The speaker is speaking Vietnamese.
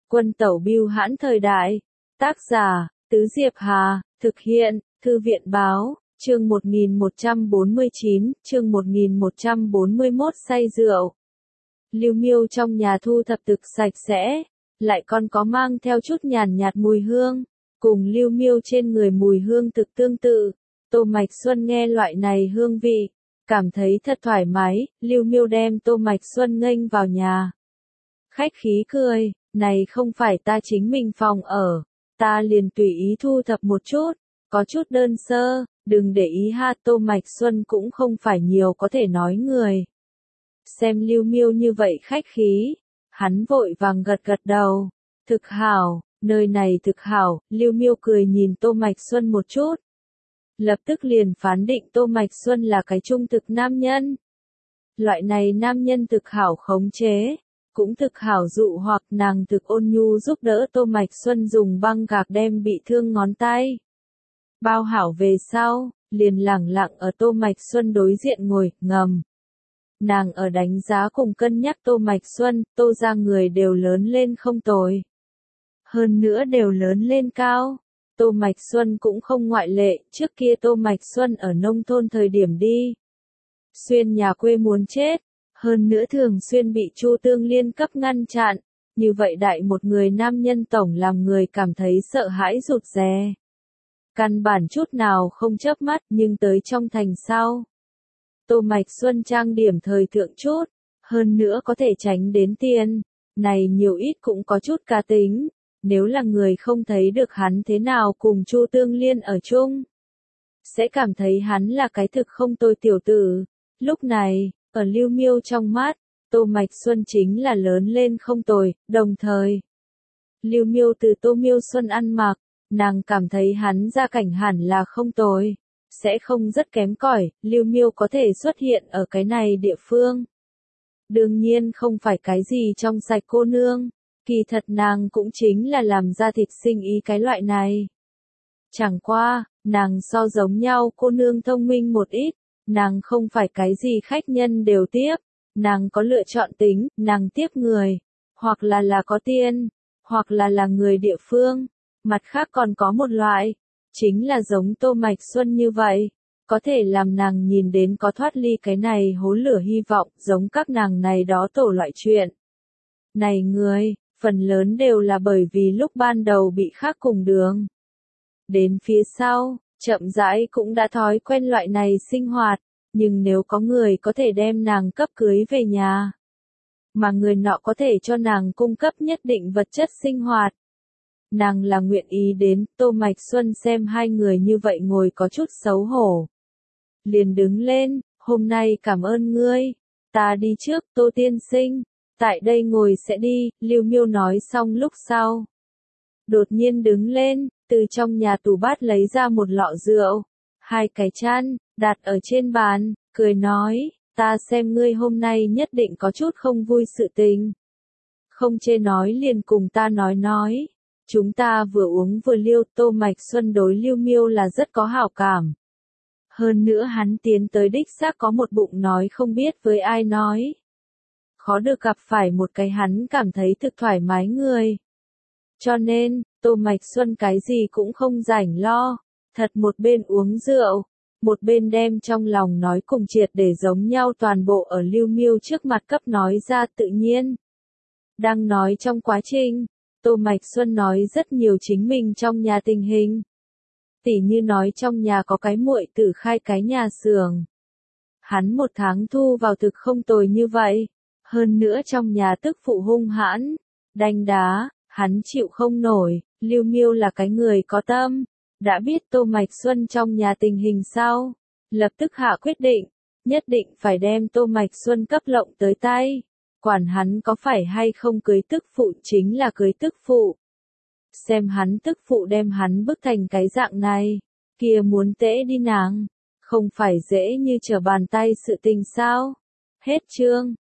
Quân tẩu bưu hãn thời đại. Tác giả, Tứ Diệp Hà, thực hiện, Thư viện báo, chương 1149, chương 1141 say rượu. Lưu Miêu trong nhà thu thập thực sạch sẽ, lại còn có mang theo chút nhàn nhạt mùi hương, cùng Lưu Miêu trên người mùi hương thực tương tự. Tô Mạch Xuân nghe loại này hương vị, cảm thấy thật thoải mái. Lưu Miêu đem Tô Mạch Xuân nghênh vào nhà. Khách khí cười, này không phải ta chính mình phòng ở, ta liền tùy ý thu thập một chút, có chút đơn sơ, đừng để ý ha. Tô Mạch Xuân cũng không phải nhiều có thể nói người. Xem Lưu Miêu như vậy khách khí, hắn vội vàng gật gật đầu. Thực hảo, nơi này thực hảo. Lưu Miêu cười nhìn Tô Mạch Xuân một chút, lập tức liền phán định Tô Mạch Xuân là cái trung thực nam nhân. Loại này nam nhân thực hảo khống chế, cũng thực hảo dụ hoặc. Nàng thực ôn nhu giúp đỡ Tô Mạch Xuân dùng băng gạc đem bị thương ngón tay bao hảo về sau, liền lẳng lặng ở Tô Mạch Xuân đối diện ngồi, ngầm. Nàng ở đánh giá cùng cân nhắc Tô Mạch Xuân. Tô ra người đều lớn lên không tồi, hơn nữa đều lớn lên cao. Tô Mạch Xuân cũng không ngoại lệ. Trước kia Tô Mạch Xuân ở nông thôn thời điểm đi xuyên nhà quê muốn chết, hơn nữa thường xuyên bị Chu Tương Liên cấp ngăn chặn. Như vậy đại một người nam nhân tổng làm người cảm thấy sợ hãi rụt rè, căn bản chút nào không chớp mắt. Nhưng tới trong thành sau, Tô Mạch Xuân trang điểm thời thượng chút, hơn nữa có thể tránh đến tiền, này nhiều ít cũng có chút cá tính. Nếu là người không thấy được hắn thế nào cùng Chu Tương Liên ở chung, sẽ cảm thấy hắn là cái thực không tồi tiểu tử. Lúc này, ở Lưu Miêu trong mắt, Tô Mạch Xuân chính là lớn lên không tồi. Đồng thời, Lưu Miêu từ Tô Miêu Xuân ăn mặc, nàng cảm thấy hắn gia cảnh hẳn là không tồi, sẽ không rất kém cỏi. Lưu Miêu có thể xuất hiện ở cái này địa phương, đương nhiên không phải cái gì trong sạch cô nương, kỳ thật nàng cũng chính là làm ra thịt sinh ý cái loại này. Chẳng qua, nàng so giống nhau cô nương thông minh một ít, nàng không phải cái gì khách nhân đều tiếp, nàng có lựa chọn tính. Nàng tiếp người, hoặc là có tiền, hoặc là người địa phương. Mặt khác còn có một loại, chính là giống Tô Mạch Xuân như vậy, có thể làm nàng nhìn đến có thoát ly cái này hố lửa hy vọng. Giống các nàng này đó tổ loại chuyện này người, phần lớn đều là bởi vì lúc ban đầu bị khác cùng đường, đến phía sau, chậm rãi cũng đã thói quen loại này sinh hoạt. Nhưng nếu có người có thể đem nàng cấp cưới về nhà, mà người nọ có thể cho nàng cung cấp nhất định vật chất sinh hoạt, nàng là nguyện ý đến. Tô Mạch Xuân xem hai người như vậy ngồi có chút xấu hổ, liền đứng lên. Hôm nay cảm ơn ngươi, ta đi trước. Tô tiên sinh, tại đây ngồi sẽ đi. Lưu Miêu nói xong lúc sau, đột nhiên đứng lên, từ trong nhà tủ bát lấy ra một lọ rượu, hai cái chăn, đặt ở trên bàn, cười nói, ta xem ngươi hôm nay nhất định có chút không vui sự tình. Không chê nói liền cùng ta nói. Chúng ta vừa uống vừa liêu. Tô Mạch Xuân đối Lưu Miêu là rất có hảo cảm. Hơn nữa hắn tiến tới đích xác có một bụng nói không biết với ai nói. Khó được gặp phải một cái hắn cảm thấy thực thoải mái người. Cho nên, Tô Mạch Xuân cái gì cũng không rảnh lo, thật một bên uống rượu, một bên đem trong lòng nói cùng triệt để giống nhau toàn bộ ở Lưu Miêu trước mặt cấp nói ra. Tự nhiên, đang nói trong quá trình, Tô Mạch Xuân nói rất nhiều chính mình trong nhà tình hình. Tỉ như nói trong nhà có cái muội tử khai cái nhà xưởng, hắn một tháng thu vào thực không tồi như vậy, hơn nữa trong nhà tức phụ hung hãn, đánh đá, hắn chịu không nổi. Lưu Miêu là cái người có tâm, đã biết Tô Mạch Xuân trong nhà tình hình sau, lập tức hạ quyết định, nhất định phải đem Tô Mạch Xuân cấp lộng tới tay. Quản hắn có phải hay không cưới tức phụ, chính là cưới tức phụ. Xem hắn tức phụ đem hắn bức thành cái dạng này, kia muốn tễ đi nàng, không phải dễ như trở bàn tay sự tình sao. Hết chương.